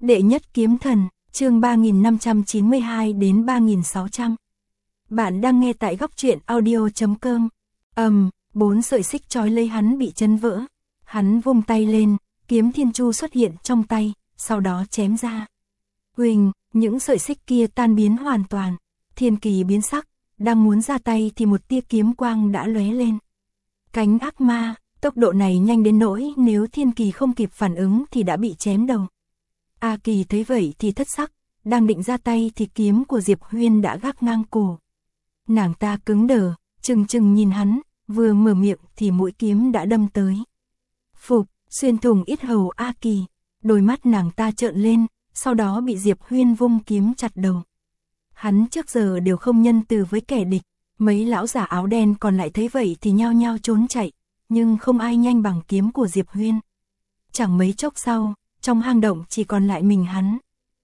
Đệ nhất kiếm thần, chương 3592 đến 3600. Bạn đang nghe tại góc truyện audio.com. Bốn sợi xích trói lấy hắn bị chấn vỡ. Hắn vung tay lên, kiếm thiên chu xuất hiện trong tay, sau đó chém ra. Huỳnh, những sợi xích kia tan biến hoàn toàn. Thiên Kỳ biến sắc, đang muốn ra tay thì một tia kiếm quang đã lóe lên. Cánh ác ma, tốc độ này nhanh đến nỗi nếu Thiên Kỳ không kịp phản ứng thì đã bị chém đầu. A Kỳ thấy vậy thì thất sắc, đang định ra tay thì kiếm của Diệp Huyên đã gác ngang cổ. Nàng ta cứng đờ, chừng nhìn hắn, vừa mở miệng thì mũi kiếm đã đâm tới. Phục, xuyên thủng yết hầu A Kỳ, đôi mắt nàng ta trợn lên, sau đó bị Diệp Huyên vung kiếm chặt đầu. Hắn trước giờ đều không nhân từ với kẻ địch, mấy lão giả áo đen còn lại thấy vậy thì nhao nhao trốn chạy, nhưng không ai nhanh bằng kiếm của Diệp Huyên. Chẳng mấy chốc sau, trong hang động chỉ còn lại mình hắn.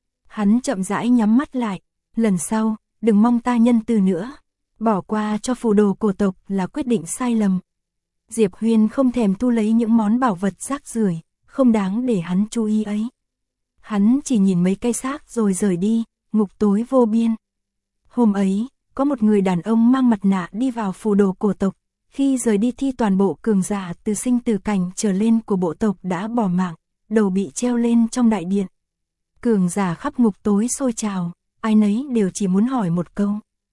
Hắn chậm rãi nhắm mắt lại, lần sau, đừng mong ta nhân từ nữa. Bỏ qua cho phù đồ cổ tộc là quyết định sai lầm. Diệp Huyên không thèm thu lấy những món bảo vật rác rưởi, không đáng để hắn chú ý ấy. Hắn chỉ nhìn mấy cây xác rồi rời đi, ngục tối vô biên. Hôm ấy, có một người đàn ông mang mặt nạ đi vào phù đồ cổ tộc. Khi rời đi thì toàn bộ cường giả từ sinh tử cảnh trở lên của bộ tộc đã bỏ mạng, đầu bị treo lên trong đại điện. Cường giả khắp ngục tối sôi trào, ai nấy đều chỉ muốn hỏi một câu.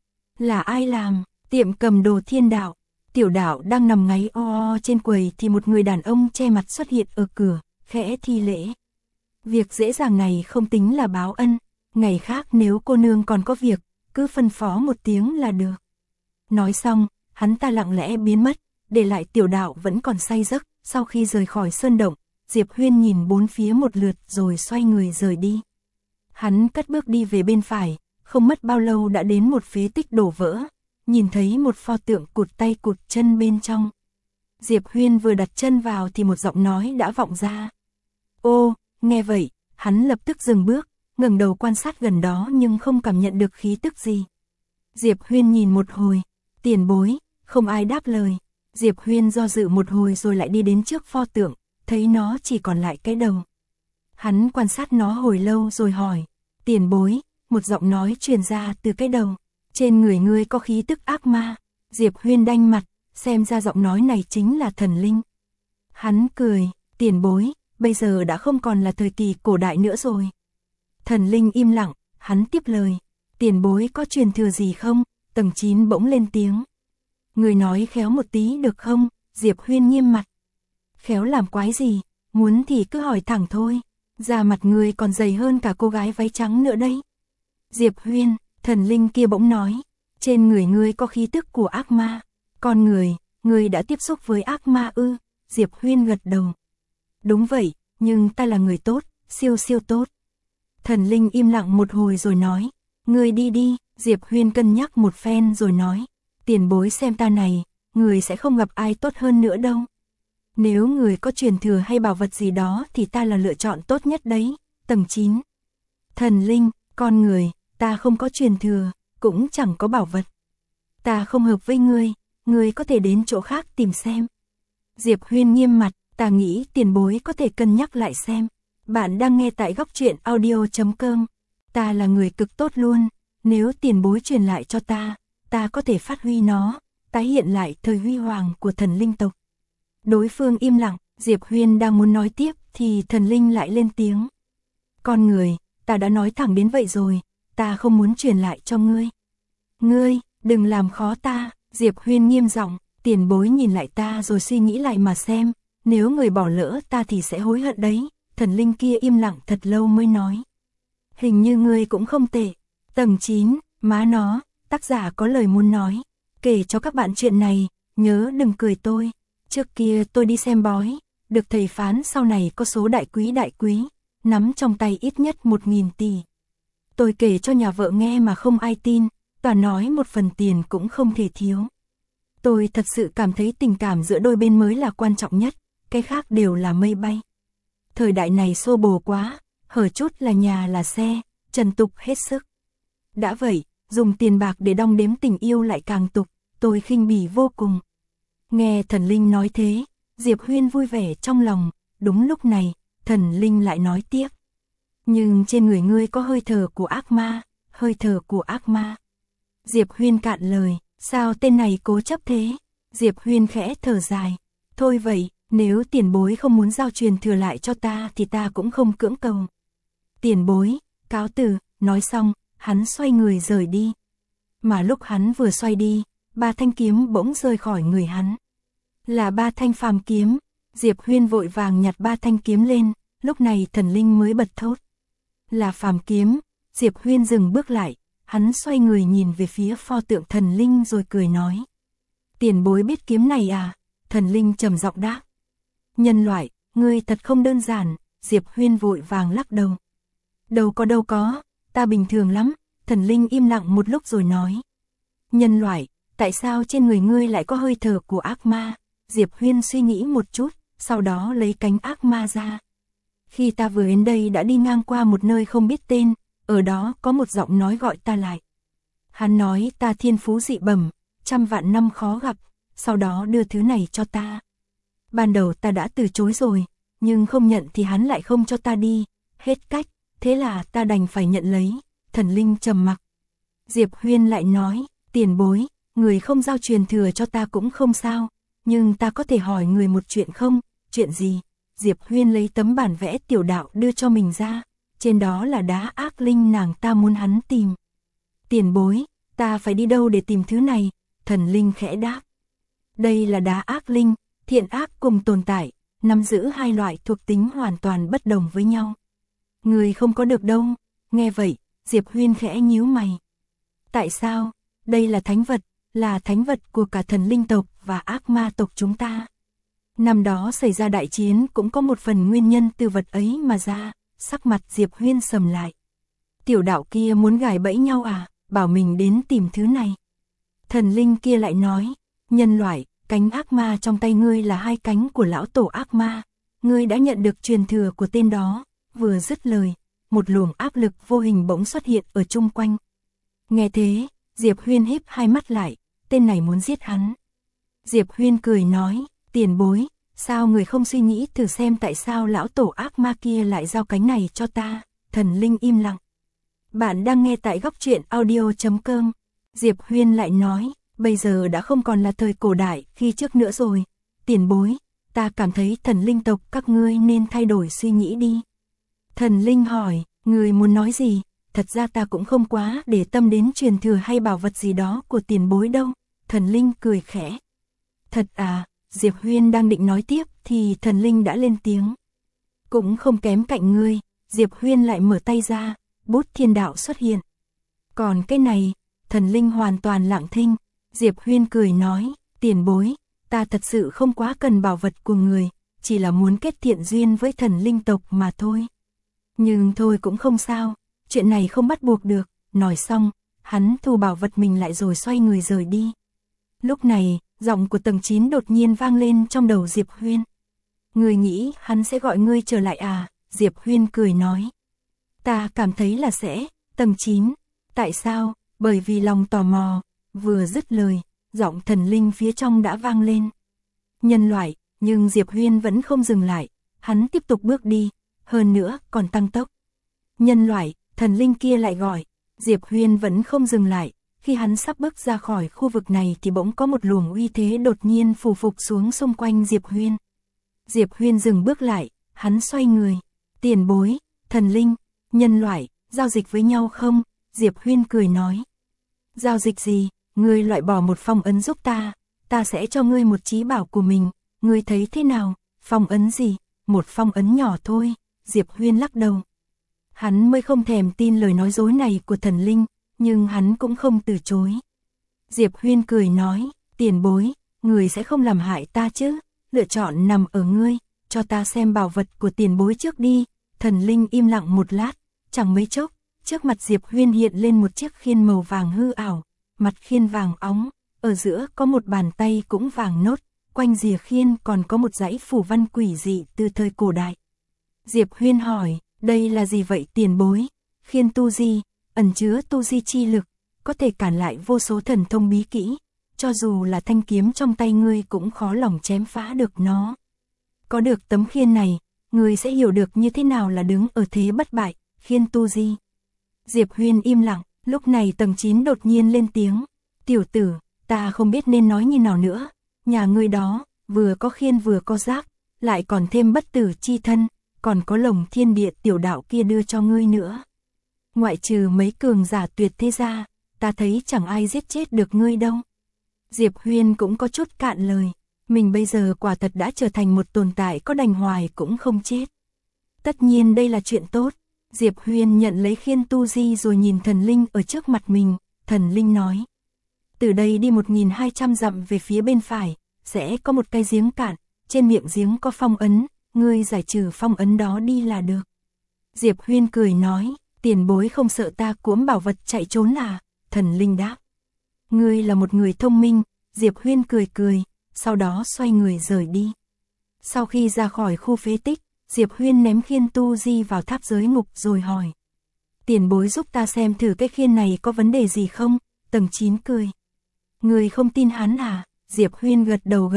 Là ai làm? Tiệm cầm đồ Thiên Đạo. Tiểu Đạo đang nằm ngáy o trên quầy thì một người đàn ông che mặt xuất hiện ở cửa, khẽ thi lễ. Việc dễ dàng này không tính là báo ân, ngày khác nếu cô nương còn có việc, cứ phân phó một tiếng là được. Nói xong, hắn ta lặng lẽ biến mất, để lại Tiểu Đạo vẫn còn say giấc. Sau khi rời khỏi sơn động, Diệp Huyên nhìn bốn phía một lượt rồi xoay người rời đi. Hắn cất bước đi về bên phải, không mất bao lâu đã đến một phế tích đổ vỡ, nhìn thấy một pho tượng cụt tay cụt chân bên trong. Diệp Huyên vừa đặt chân vào thì một giọng nói đã vọng ra. Ô, nghe vậy, hắn lập tức dừng bước, ngẩng đầu quan sát gần đó nhưng không cảm nhận được khí tức gì. Diệp Huyên nhìn một hồi, tiền bối, không ai đáp lời. Diệp Huyên do dự một hồi rồi lại đi đến trước pho tượng, thấy nó chỉ còn lại cái đầu. Hắn quan sát nó hồi lâu rồi hỏi, tiền bối, một giọng nói truyền ra từ cái đầu. Trên người ngươi có khí tức ác ma. Diệp Huyên đanh mặt, xem ra giọng nói này chính là thần linh. Hắn cười, tiền bối, bây giờ đã không còn là thời kỳ cổ đại nữa rồi. Thần linh im lặng, hắn tiếp lời, tiền bối có truyền thừa gì không? Tầng 9 bỗng lên tiếng. Người nói khéo một tí được không? Diệp Huyên nghiêm mặt. Khéo làm quái gì, muốn thì cứ hỏi thẳng thôi. Da mặt người còn dày hơn cả cô gái váy trắng nữa đấy. Diệp Huyên, thần linh kia bỗng nói, trên người ngươi có khí tức của ác ma. Con người đã tiếp xúc với ác ma ư? Diệp Huyên gật đầu. Đúng vậy, nhưng ta là người tốt, siêu tốt. Thần linh im lặng một hồi rồi nói, ngươi đi đi. Diệp Huyên cân nhắc một phen rồi nói, tiền bối xem ta này, người sẽ không gặp ai tốt hơn nữa đâu. Nếu người có truyền thừa hay bảo vật gì đó thì ta là lựa chọn tốt nhất đấy. Tầng 9. Thần linh, con người, ta không có truyền thừa, cũng chẳng có bảo vật. Ta không hợp với ngươi có thể đến chỗ khác tìm xem. Diệp Huyên nghiêm mặt, ta nghĩ tiền bối có thể cân nhắc lại xem. Bạn đang nghe tại góc truyện audio.com. Ta là người cực tốt luôn, nếu tiền bối truyền lại cho ta có thể phát huy nó, tái hiện lại thời huy hoàng của thần linh tộc. Đối phương im lặng, Diệp Huyên đang muốn nói tiếp thì thần linh lại lên tiếng. Con người, ta đã nói thẳng đến vậy rồi, ta không muốn truyền lại cho ngươi. Ngươi, đừng làm khó ta. Diệp Huyên nghiêm giọng, tiền bối nhìn lại ta rồi suy nghĩ lại mà xem, nếu người bỏ lỡ ta thì sẽ hối hận đấy. Thần linh kia im lặng thật lâu mới nói. Hình như ngươi cũng không tệ. Tầng 9, má nó, tác giả có lời muốn nói. Kể cho các bạn chuyện này, nhớ đừng cười tôi. Trước kia tôi đi xem bói, được thầy phán sau này có số đại quý, nắm trong tay ít nhất 1.000 tỷ. Tôi kể cho nhà vợ nghe mà không ai tin, toàn nói một phần tiền cũng không thể thiếu. Tôi thật sự cảm thấy tình cảm giữa đôi bên mới là quan trọng nhất, cái khác đều là mây bay. Thời đại này xô bồ quá, hở chút là nhà là xe, trần tục hết sức. Đã vậy, dùng tiền bạc để đong đếm tình yêu lại càng tục, tôi khinh bỉ vô cùng. Nghe thần linh nói thế, Diệp Huyên vui vẻ trong lòng, đúng lúc này, thần linh lại nói tiếp. Nhưng trên người ngươi có hơi thở của ác ma, hơi thở của ác ma. Diệp Huyên cạn lời, sao tên này cố chấp thế? Diệp Huyên khẽ thở dài, thôi vậy, nếu tiền bối không muốn giao truyền thừa lại cho ta thì ta cũng không cưỡng cầu. Tiền bối, cáo từ, nói xong, hắn xoay người rời đi. Mà lúc hắn vừa xoay đi, 3 thanh kiếm bỗng rơi khỏi người hắn. Là 3 thanh phàm kiếm. Diệp Huyên vội vàng nhặt 3 thanh kiếm lên, lúc này thần linh mới bật thốt. Là phàm kiếm. Diệp Huyên dừng bước lại, hắn xoay người nhìn về phía pho tượng thần linh rồi cười nói. Tiền bối biết kiếm này à? Thần linh trầm giọng đáp. Nhân loại, ngươi thật không đơn giản. Diệp Huyên vội vàng lắc đầu. Đâu có, ta bình thường lắm. Thần linh im lặng một lúc rồi nói. Nhân loại, tại sao trên người ngươi lại có hơi thở của ác ma? Diệp Huyên suy nghĩ một chút, sau đó lấy cánh ác ma ra. Khi ta vừa đến đây đã đi ngang qua một nơi không biết tên, ở đó có một giọng nói gọi ta lại. Hắn nói ta thiên phú dị bẩm, 100 vạn năm khó gặp, sau đó đưa thứ này cho ta. Ban đầu ta đã từ chối rồi, nhưng không nhận thì hắn lại không cho ta đi, hết cách, thế là ta đành phải nhận lấy. Thần linh trầm mặc. Diệp Huyên lại nói, tiền bối, người không giao truyền thừa cho ta cũng không sao, nhưng ta có thể hỏi người một chuyện không? Chuyện gì? Diệp Huyên lấy tấm bản vẽ tiểu đạo đưa cho mình ra, trên đó là đá ác linh nàng ta muốn hắn tìm. Tiền bối, ta phải đi đâu để tìm thứ này? Thần linh khẽ đáp. Đây là đá ác linh, thiện ác cùng tồn tại, nắm giữ 2 loại thuộc tính hoàn toàn bất đồng với nhau. Người không có được đâu. Nghe vậy, Diệp Huyên khẽ nhíu mày. Tại sao? Đây là thánh vật của cả thần linh tộc và ác ma tộc chúng ta. Năm đó xảy ra đại chiến cũng có một phần nguyên nhân từ vật ấy mà ra. Sắc mặt Diệp Huyên sầm lại. Tiểu đạo kia muốn gài bẫy nhau à? Bảo mình đến tìm thứ này. Thần linh kia lại nói, nhân loại, cánh ác ma trong tay ngươi là 2 cánh của lão tổ ác ma. Ngươi đã nhận được truyền thừa của tên đó. Vừa dứt lời, một luồng áp lực vô hình bỗng xuất hiện ở chung quanh. Nghe thế, Diệp Huyên híp 2 mắt lại, tên này muốn giết hắn. Diệp Huyên cười nói, tiền bối, sao người không suy nghĩ thử xem tại sao lão tổ ác ma kia lại giao cánh này cho ta? Thần linh im lặng. Bạn đang nghe tại Góc Truyện Audio.com. Diệp Huyên lại nói, bây giờ đã không còn là thời cổ đại khi trước nữa rồi. Tiền bối, ta cảm thấy thần linh tộc các ngươi nên thay đổi suy nghĩ đi. Thần linh hỏi, người muốn nói gì? Thật ra ta cũng không quá để tâm đến truyền thừa hay bảo vật gì đó của tiền bối đâu. Thần linh cười khẽ. Thật à? Diệp Huyên đang định nói tiếp thì thần linh đã lên tiếng. Cũng không kém cạnh ngươi. Diệp Huyên lại mở tay ra, bút thiên đạo xuất hiện. Còn cái này, thần linh hoàn toàn lặng thinh. Diệp Huyên cười nói, tiền bối, ta thật sự không quá cần bảo vật của người, chỉ là muốn kết thiện duyên với thần linh tộc mà thôi. Nhưng thôi cũng không sao, chuyện này không bắt buộc được. Nói xong, hắn thu bảo vật mình lại rồi xoay người rời đi. Lúc này, giọng của tầng 9 đột nhiên vang lên trong đầu Diệp Huyên. Người nghĩ hắn sẽ gọi ngươi trở lại à? Diệp Huyên cười nói. Ta cảm thấy là sẽ. Tầng 9. Tại sao? Bởi vì lòng tò mò. Vừa dứt lời, giọng thần linh phía trong đã vang lên. Nhân loại, nhưng Diệp Huyên vẫn không dừng lại. Hắn tiếp tục bước đi, hơn nữa còn tăng tốc. Nhân loại, thần linh kia lại gọi. Diệp Huyên vẫn không dừng lại. Khi hắn sắp bước ra khỏi khu vực này thì bỗng có một luồng uy thế đột nhiên phủ phục xuống xung quanh Diệp Huyên. Diệp Huyên dừng bước lại, hắn xoay người. Tiền bối, thần linh, nhân loại, giao dịch với nhau không? Diệp Huyên cười nói. Giao dịch gì? Ngươi loại bỏ một phong ấn giúp ta, ta sẽ cho ngươi một chí bảo của mình, ngươi thấy thế nào? Phong ấn gì? Một phong ấn nhỏ thôi. Diệp Huyên lắc đầu. Hắn mới không thèm tin lời nói dối này của thần linh, nhưng hắn cũng không từ chối. Diệp Huyên cười nói, tiền bối, người sẽ không làm hại ta chứ? Lựa chọn nằm ở ngươi, cho ta xem bảo vật của tiền bối trước đi. Thần linh im lặng một lát, chẳng mấy chốc, trước mặt Diệp Huyên hiện lên một chiếc khiên màu vàng hư ảo, mặt khiên vàng óng, ở giữa có một bàn tay cũng vàng nốt, quanh rìa khiên còn có một dãy phù văn quỷ dị từ thời cổ đại. Diệp Huyên hỏi, đây là gì vậy tiền bối? Khiên tu di, ẩn chứa tu di chi lực, có thể cản lại vô số thần thông bí kỹ, cho dù là thanh kiếm trong tay ngươi cũng khó lòng chém phá được nó. Có được tấm khiên này, ngươi sẽ hiểu được như thế nào là đứng ở thế bất bại, Khiên Tu Di. Diệp Huyên im lặng, lúc này tầng 9 đột nhiên lên tiếng. Tiểu tử, ta không biết nên nói như nào nữa. Nhà ngươi đó, vừa có khiên vừa có giác, lại còn thêm bất tử chi thân, còn có lồng thiên địa tiểu đạo kia đưa cho ngươi nữa. Ngoại trừ mấy cường giả tuyệt thế ra, ta thấy chẳng ai giết chết được ngươi đâu. Diệp Huyên cũng có chút cạn lời. Mình bây giờ quả thật đã trở thành một tồn tại có đành hoài cũng không chết. Tất nhiên đây là chuyện tốt. Diệp Huyên nhận lấy khiên Tu Di rồi nhìn thần linh ở trước mặt mình. Thần linh nói. Từ đây đi 1200 dặm về phía bên phải, sẽ có một cái giếng cạn. Trên miệng giếng có phong ấn, ngươi giải trừ phong ấn đó đi là được. Diệp Huyên cười nói, tiền bối không sợ ta cuỗm bảo vật chạy trốn là? Thần linh đáp. Ngươi là một người thông minh. Diệp Huyên cười cười, sau đó xoay người rời đi. Sau khi ra khỏi khu phế tích, Diệp Huyên ném khiên Tu Di vào tháp giới ngục rồi hỏi. Tiền bối giúp ta xem thử cái khiên này có vấn đề gì không? Tầng 9 cười. Người không tin hắn à? Diệp Huyên gật đầu.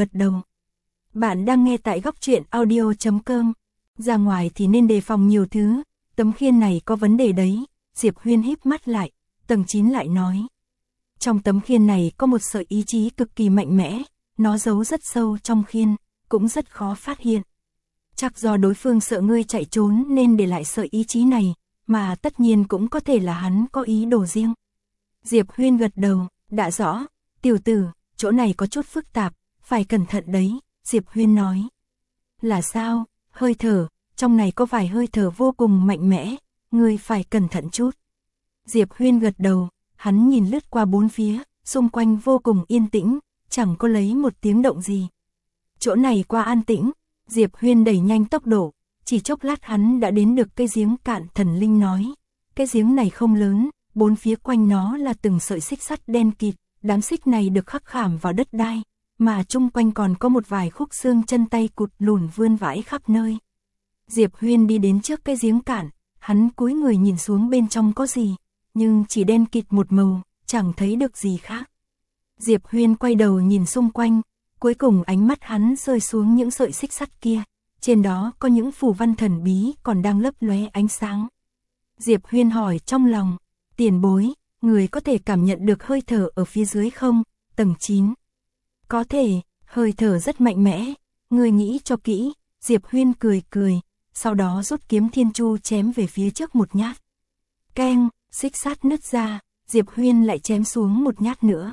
Bạn đang nghe tại góc truyện audio.com. Ra ngoài thì nên đề phòng nhiều thứ. Tấm khiên này có vấn đề đấy. Diệp Huyên híp mắt lại. Tầng 9 lại nói. Trong tấm khiên này có một sợi ý chí cực kỳ mạnh mẽ. Nó giấu rất sâu trong khiên, cũng rất khó phát hiện. Chắc do đối phương sợ ngươi chạy trốn nên để lại sợi ý chí này, mà tất nhiên cũng có thể là hắn có ý đồ riêng. Diệp Huyên gật đầu, đã rõ, tiểu tử, chỗ này có chút phức tạp, phải cẩn thận đấy, Diệp Huyên nói. Là sao? Hơi thở, trong này có vài hơi thở vô cùng mạnh mẽ, ngươi phải cẩn thận chút. Diệp Huyên gật đầu, hắn nhìn lướt qua bốn phía, xung quanh vô cùng yên tĩnh, chẳng có lấy một tiếng động gì. Chỗ này qua an tĩnh, Diệp Huyên đẩy nhanh tốc độ, chỉ chốc lát hắn đã đến được cái giếng cạn. Thần linh nói, cái giếng này không lớn, bốn phía quanh nó là từng sợi xích sắt đen kịt, đám xích này được khắc khảm vào đất đai, mà chung quanh còn có một vài khúc xương chân tay cụt lùn vươn vãi khắp nơi. Diệp Huyên đi đến trước cái giếng cạn, hắn cúi người nhìn xuống bên trong có gì, nhưng chỉ đen kịt một màu, chẳng thấy được gì khác. Diệp Huyên quay đầu nhìn xung quanh, cuối cùng ánh mắt hắn rơi xuống những sợi xích sắt kia, trên đó có những phù văn thần bí còn đang lấp lóe ánh sáng. Diệp Huyên hỏi trong lòng, tiền bối, người có thể cảm nhận được hơi thở ở phía dưới không? Tầng 9. Có thể, hơi thở rất mạnh mẽ, người nghĩ cho kỹ. Diệp Huyên cười, sau đó rút kiếm thiên chu chém về phía trước một nhát. Keng, xích sắt nứt ra, Diệp Huyên lại chém xuống một nhát nữa.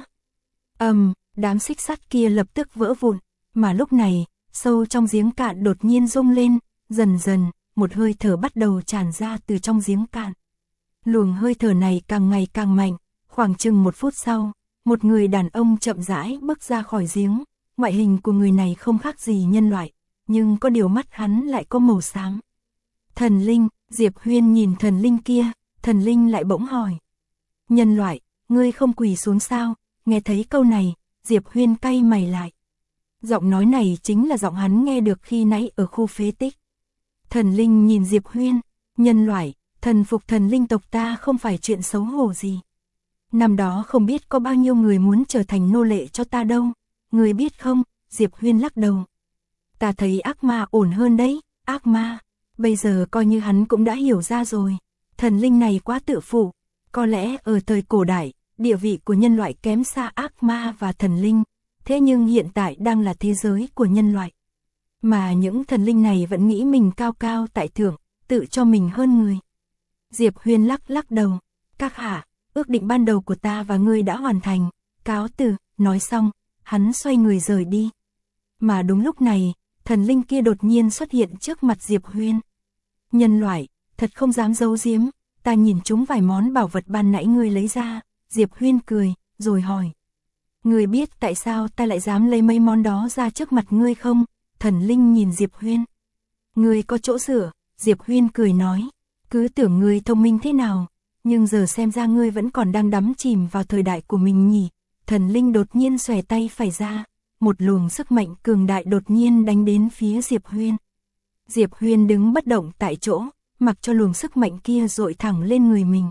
Đám xích sắt kia lập tức vỡ vụn, mà lúc này, sâu trong giếng cạn đột nhiên rung lên, dần dần, một hơi thở bắt đầu tràn ra từ trong giếng cạn. Luồng hơi thở này càng ngày càng mạnh, khoảng chừng 1 phút sau, một người đàn ông chậm rãi bước ra khỏi giếng, ngoại hình của người này không khác gì nhân loại, nhưng có điều mắt hắn lại có màu xám. Thần linh, Diệp Huyên nhìn thần linh kia, thần linh lại bỗng hỏi. Nhân loại, ngươi không quỳ xuống sao? Nghe thấy câu này, Diệp Huyên cay mày lại. Giọng nói này chính là giọng hắn nghe được khi nãy ở khu phế tích. Thần linh nhìn Diệp Huyên, nhân loại, thần phục thần linh tộc ta không phải chuyện xấu hổ gì. Năm đó không biết có bao nhiêu người muốn trở thành nô lệ cho ta đâu, người biết không? Diệp Huyên lắc đầu. Ta thấy ác ma ổn hơn đấy, ác ma. Bây giờ coi như hắn cũng đã hiểu ra rồi. Thần linh này quá tự phụ, có lẽ ở thời cổ đại, địa vị của nhân loại kém xa ác ma và thần linh, thế nhưng hiện tại đang là thế giới của nhân loại. Mà những thần linh này vẫn nghĩ mình cao cao tại thượng, tự cho mình hơn người. Diệp Huyên lắc đầu, các hạ, ước định ban đầu của ta và ngươi đã hoàn thành, cáo từ. Nói xong, hắn xoay người rời đi. Mà đúng lúc này, thần linh kia đột nhiên xuất hiện trước mặt Diệp Huyên. Nhân loại, thật không dám giấu giếm, ta nhìn chúng vài món bảo vật ban nãy ngươi lấy ra. Diệp Huyên cười, rồi hỏi. Ngươi biết tại sao ta lại dám lấy mấy món đó ra trước mặt ngươi không? Thần linh nhìn Diệp Huyên. Ngươi có chỗ sửa, Diệp Huyên cười nói. Cứ tưởng ngươi thông minh thế nào, nhưng giờ xem ra ngươi vẫn còn đang đắm chìm vào thời đại của mình nhỉ. Thần linh đột nhiên xòe tay phải ra, một luồng sức mạnh cường đại đột nhiên đánh đến phía Diệp Huyên. Diệp Huyên đứng bất động tại chỗ, mặc cho luồng sức mạnh kia dội thẳng lên người mình.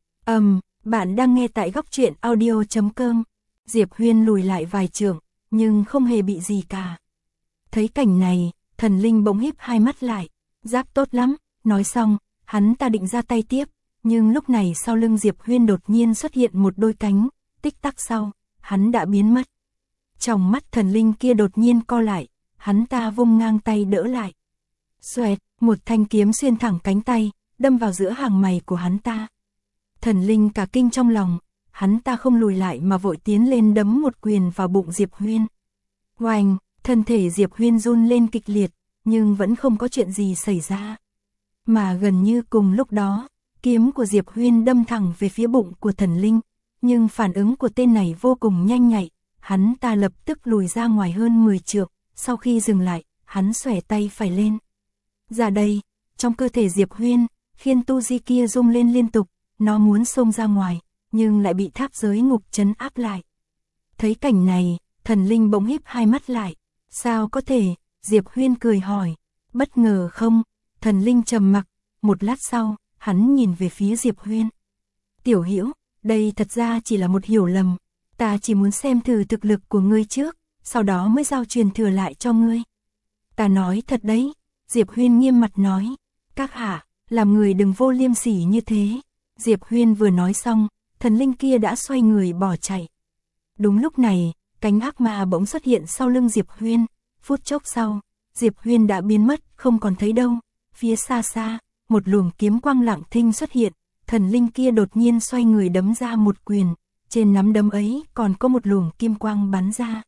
Bạn đang nghe tại góc truyện audio.com. Diệp Huyên lùi lại vài trượng, nhưng không hề bị gì cả. Thấy cảnh này, thần linh bỗng híp hai mắt lại, giáp tốt lắm. Nói xong, hắn ta định ra tay tiếp, nhưng lúc này sau lưng Diệp Huyên đột nhiên xuất hiện một đôi cánh, tích tắc sau, hắn đã biến mất. Trong mắt thần linh kia đột nhiên co lại, hắn ta vung ngang tay đỡ lại. Xoẹt, một thanh kiếm xuyên thẳng cánh tay, đâm vào giữa hàng mày của hắn ta. Thần linh cả kinh trong lòng, hắn ta không lùi lại mà vội tiến lên đấm một quyền vào bụng Diệp Huyên. Oanh, thân thể Diệp Huyên run lên kịch liệt, nhưng vẫn không có chuyện gì xảy ra. Mà gần như cùng lúc đó, kiếm của Diệp Huyên đâm thẳng về phía bụng của thần linh, nhưng phản ứng của tên này vô cùng nhanh nhạy, hắn ta lập tức lùi ra ngoài hơn 10 trượng, sau khi dừng lại, hắn xòe tay phải lên. Ra đây, trong cơ thể Diệp Huyên, khiên tu di kia rung lên liên tục, nó muốn xông ra ngoài, nhưng lại bị tháp giới ngục trấn áp lại. Thấy cảnh này, thần linh bỗng híp hai mắt lại, sao có thể, Diệp Huyên cười hỏi, bất ngờ không, thần linh trầm mặc, một lát sau, hắn nhìn về phía Diệp Huyên. Tiểu Hữu, đây thật ra chỉ là một hiểu lầm, ta chỉ muốn xem thử thực lực của ngươi trước, sau đó mới giao truyền thừa lại cho ngươi. Ta nói thật đấy, Diệp Huyên nghiêm mặt nói, các hạ, làm người đừng vô liêm sỉ như thế. Diệp Huyên vừa nói xong, thần linh kia đã xoay người bỏ chạy. Đúng lúc này, cánh ác ma bỗng xuất hiện sau lưng Diệp Huyên, phút chốc sau, Diệp Huyên đã biến mất, không còn thấy đâu. Phía xa xa, một luồng kiếm quang lặng thinh xuất hiện, thần linh kia đột nhiên xoay người đấm ra một quyền, trên nắm đấm ấy còn có một luồng kim quang bắn ra.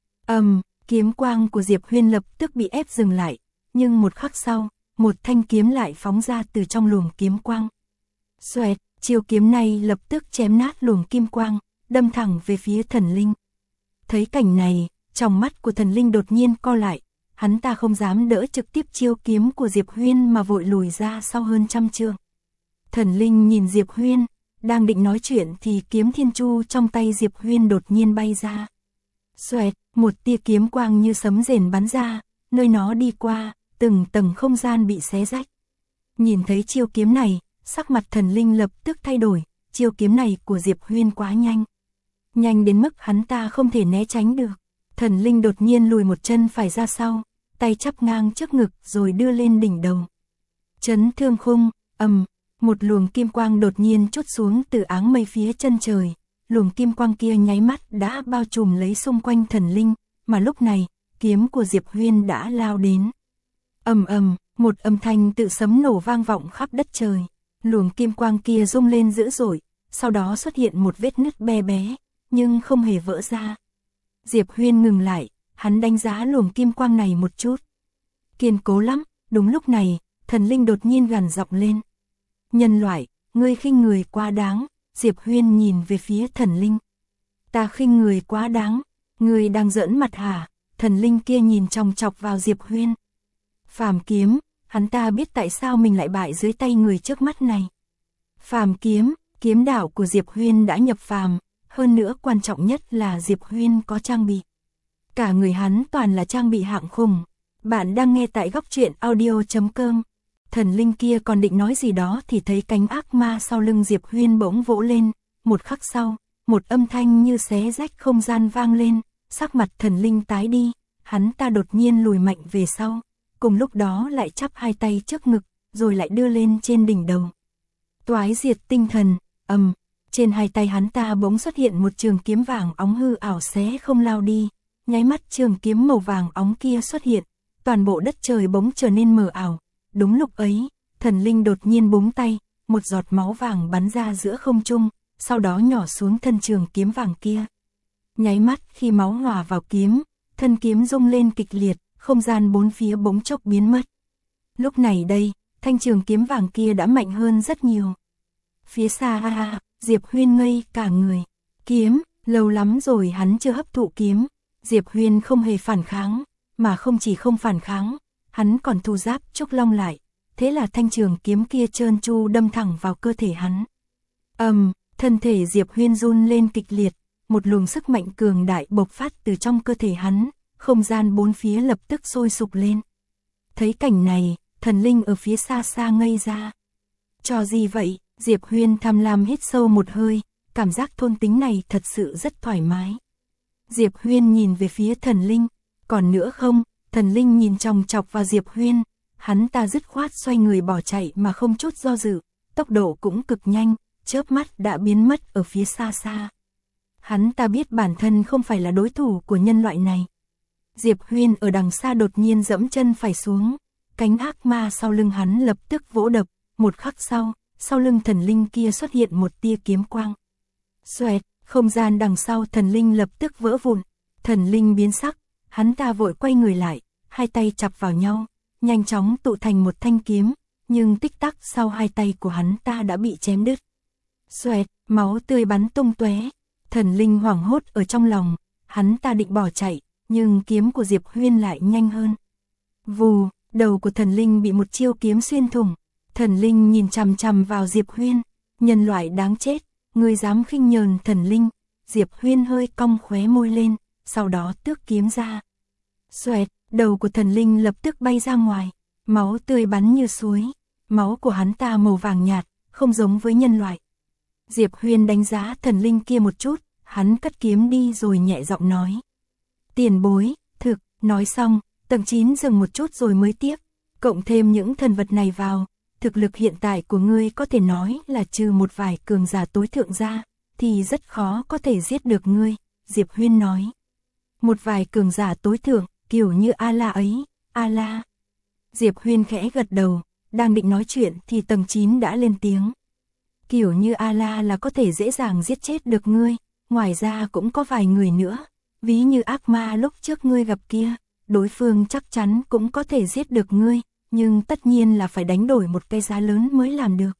Kiếm quang của Diệp Huyên lập tức bị ép dừng lại, nhưng một khắc sau, một thanh kiếm lại phóng ra từ trong luồng kiếm quang. Xoẹt, chiêu kiếm này lập tức chém nát luồng kim quang, đâm thẳng về phía thần linh. Thấy cảnh này, trong mắt của thần linh đột nhiên co lại, hắn ta không dám đỡ trực tiếp chiêu kiếm của Diệp Huyên mà vội lùi ra sau hơn 100 trượng. Thần linh nhìn Diệp Huyên, đang định nói chuyện thì kiếm thiên chu trong tay Diệp Huyên đột nhiên bay ra. Xoẹt, một tia kiếm quang như sấm rền bắn ra, nơi nó đi qua, từng tầng không gian bị xé rách. Nhìn thấy chiêu kiếm này, sắc mặt thần linh lập tức thay đổi, chiêu kiếm này của Diệp Huyên quá nhanh. Nhanh đến mức hắn ta không thể né tránh được. Thần linh đột nhiên lùi một chân phải ra sau, tay chắp ngang trước ngực rồi đưa lên đỉnh đầu. Chấn thương khung, một luồng kim quang đột nhiên trút xuống từ áng mây phía chân trời. Luồng kim quang kia nháy mắt đã bao trùm lấy xung quanh thần linh, mà lúc này, kiếm của Diệp Huyên đã lao đến. Một âm thanh tự sấm nổ vang vọng khắp đất trời. Luồng kim quang kia rung lên dữ dội, sau đó xuất hiện một vết nứt bé bé, nhưng không hề vỡ ra. Diệp Huyên ngừng lại, hắn đánh giá luồng kim quang này một chút. Kiên cố lắm, đúng lúc này, thần linh đột nhiên gằn giọng lên. Nhân loại, ngươi khinh người quá đáng. Diệp Huyên nhìn về phía thần linh. Ta khinh người quá đáng, ngươi đang giỡn mặt hả? Thần linh kia nhìn chòng chọc vào Diệp Huyên. Phàm kiếm, hắn ta biết tại sao mình lại bại dưới tay người trước mắt này. Phàm kiếm, kiếm đạo của Diệp Huyên đã nhập phàm, hơn nữa quan trọng nhất là Diệp Huyên có trang bị. Cả người hắn toàn là trang bị hạng khủng. Bạn đang nghe tại góc truyện audio.com. Thần linh kia còn định nói gì đó thì thấy cánh ác ma sau lưng Diệp Huyên bỗng vỗ lên, một khắc sau, một âm thanh như xé rách không gian vang lên, sắc mặt thần linh tái đi, hắn ta đột nhiên lùi mạnh về sau, cùng lúc đó lại chắp hai tay trước ngực, rồi lại đưa lên trên đỉnh đầu. Toái diệt tinh thần, trên hai tay hắn ta bỗng xuất hiện một trường kiếm vàng óng hư ảo xé không lao đi, nháy mắt trường kiếm màu vàng óng kia xuất hiện, toàn bộ đất trời bỗng trở nên mờ ảo. Đúng lúc ấy, thần linh đột nhiên búng tay, một giọt máu vàng bắn ra giữa không trung, sau đó nhỏ xuống thân trường kiếm vàng kia. Nháy mắt khi máu hòa vào kiếm, thân kiếm rung lên kịch liệt, không gian bốn phía bỗng chốc biến mất. Lúc này đây, thanh trường kiếm vàng kia đã mạnh hơn rất nhiều. Phía xa, Diệp Huyên ngây cả người. Kiếm, lâu lắm rồi hắn chưa hấp thụ kiếm. Diệp Huyên không hề phản kháng, mà không chỉ không phản kháng, hắn còn thu giáp trúc long lại, thế là thanh trường kiếm kia trơn tru đâm thẳng vào cơ thể hắn. Thân thể Diệp Huyên run lên kịch liệt, một luồng sức mạnh cường đại bộc phát từ trong cơ thể hắn, không gian bốn phía lập tức sôi sục lên. Thấy cảnh này, thần linh ở phía xa xa ngây ra. Trò gì vậy? Diệp Huyên tham lam hít sâu một hơi, cảm giác thôn tính này thật sự rất thoải mái. Diệp Huyên nhìn về phía thần linh, còn nữa không? Thần linh nhìn chòng chọc vào Diệp Huyên, hắn ta dứt khoát xoay người bỏ chạy mà không chút do dự, tốc độ cũng cực nhanh, chớp mắt đã biến mất ở phía xa xa. Hắn ta biết bản thân không phải là đối thủ của nhân loại này. Diệp Huyên ở đằng xa đột nhiên giẫm chân phải xuống, cánh ác ma sau lưng hắn lập tức vỗ đập, một khắc sau lưng thần linh kia xuất hiện một tia kiếm quang. Xoẹt, không gian đằng sau thần linh lập tức vỡ vụn, thần linh biến sắc, hắn ta vội quay người lại, hai tay chặp vào nhau, nhanh chóng tụ thành một thanh kiếm, nhưng tích tắc sau hai tay của hắn ta đã bị chém đứt. Xoẹt, máu tươi bắn tung tóe, thần linh hoảng hốt ở trong lòng, hắn ta định bỏ chạy, nhưng kiếm của Diệp Huyên lại nhanh hơn. Vù, đầu của thần linh bị một chiêu kiếm xuyên thủng, thần linh nhìn chằm chằm vào Diệp Huyên, nhân loại đáng chết, ngươi dám khinh nhờn thần linh. Diệp Huyên hơi cong khóe môi lên, sau đó tước kiếm ra. Xoẹt, đầu của thần linh lập tức bay ra ngoài, máu tươi bắn như suối, máu của hắn ta màu vàng nhạt, không giống với nhân loại. Diệp Huyên đánh giá thần linh kia một chút, hắn cất kiếm đi rồi nhẹ giọng nói. Tiền bối, thực, nói xong, tầng 9 dừng một chút rồi mới tiếp, cộng thêm những thần vật này vào, thực lực hiện tại của ngươi có thể nói là trừ một vài cường giả tối thượng ra, thì rất khó có thể giết được ngươi, Diệp Huyên nói. Một vài cường giả tối thượng, kiểu như A-la ấy, A-la. Diệp Huyên khẽ gật đầu, đang định nói chuyện thì tầng 9 đã lên tiếng. Kiểu như A-la là có thể dễ dàng giết chết được ngươi, ngoài ra cũng có vài người nữa, ví như ác ma lúc trước ngươi gặp kia, đối phương chắc chắn cũng có thể giết được ngươi, nhưng tất nhiên là phải đánh đổi một cái giá lớn mới làm được.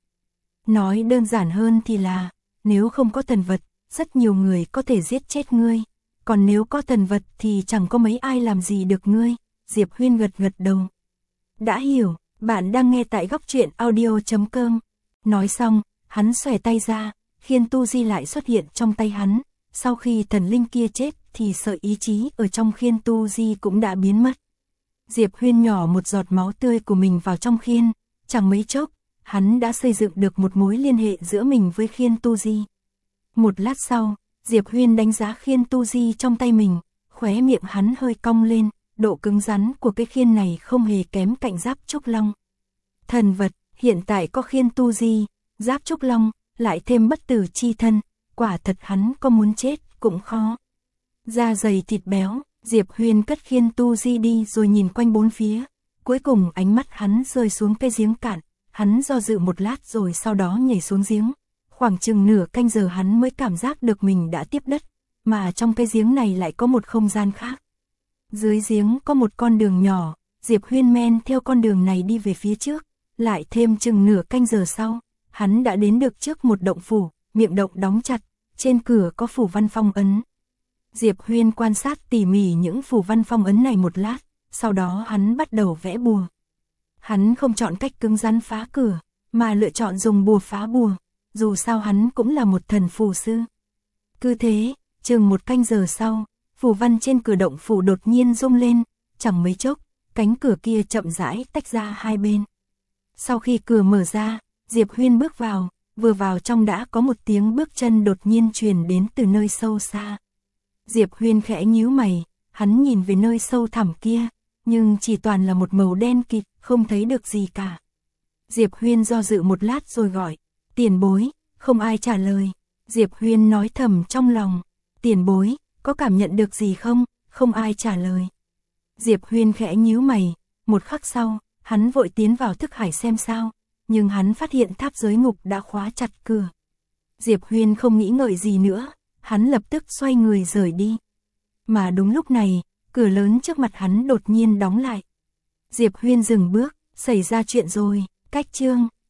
Nói đơn giản hơn thì là, nếu không có thần vật, rất nhiều người có thể giết chết ngươi, còn nếu có thần vật thì chẳng có mấy ai làm gì được ngươi, Diệp Huyên gật gật đầu. Đã hiểu, bạn đang nghe tại góc truyện audio.com. Nói xong, hắn xòe tay ra, khiên tu di lại xuất hiện trong tay hắn, sau khi thần linh kia chết thì sợi ý chí ở trong khiên tu di cũng đã biến mất. Diệp Huyên nhỏ một giọt máu tươi của mình vào trong khiên, chẳng mấy chốc, hắn đã xây dựng được một mối liên hệ giữa mình với khiên tu di. Một lát sau, Diệp Huyên đánh giá khiên tu di trong tay mình, khóe miệng hắn hơi cong lên, độ cứng rắn của cái khiên này không hề kém cạnh giáp trúc long. Thần vật, hiện tại có khiên tu di, giáp trúc long, lại thêm bất tử chi thân, quả thật hắn có muốn chết cũng khó. Da dày thịt béo, Diệp Huyên cất khiên tu di đi rồi nhìn quanh bốn phía, cuối cùng ánh mắt hắn rơi xuống cái giếng cạn, hắn do dự một lát rồi sau đó nhảy xuống giếng. Khoảng chừng nửa canh giờ hắn mới cảm giác được mình đã tiếp đất, mà trong cái giếng này lại có một không gian khác. Dưới giếng có một con đường nhỏ, Diệp Huyên men theo con đường này đi về phía trước, lại thêm chừng nửa canh giờ sau, hắn đã đến được trước một động phủ, miệng động đóng chặt, trên cửa có phù văn phong ấn. Diệp Huyên quan sát tỉ mỉ những phù văn phong ấn này một lát, sau đó hắn bắt đầu vẽ bùa. Hắn không chọn cách cứng rắn phá cửa, mà lựa chọn dùng bùa phá bùa, dù sao hắn cũng là một thần phù sư. Cứ thế, chừng một canh giờ sau, phù văn trên cửa động phủ đột nhiên rung lên, chẳng mấy chốc, cánh cửa kia chậm rãi tách ra hai bên. Sau khi cửa mở ra, Diệp Huyên bước vào, vừa vào trong đã có một tiếng bước chân đột nhiên truyền đến từ nơi sâu xa. Diệp Huyên khẽ nhíu mày, hắn nhìn về nơi sâu thẳm kia, nhưng chỉ toàn là một màu đen kịt, không thấy được gì cả. Diệp Huyên do dự một lát rồi gọi, tiền bối, không ai trả lời. Diệp Huyên nói thầm trong lòng, tiền bối, có cảm nhận được gì không? Không ai trả lời. Diệp Huyên khẽ nhíu mày, một khắc sau, hắn vội tiến vào thức hải xem sao, nhưng hắn phát hiện tháp giới ngục đã khóa chặt cửa. Diệp Huyên không nghĩ ngợi gì nữa, hắn lập tức xoay người rời đi. Mà đúng lúc này, cửa lớn trước mặt hắn đột nhiên đóng lại. Diệp Huyên dừng bước, xảy ra chuyện rồi, cách chương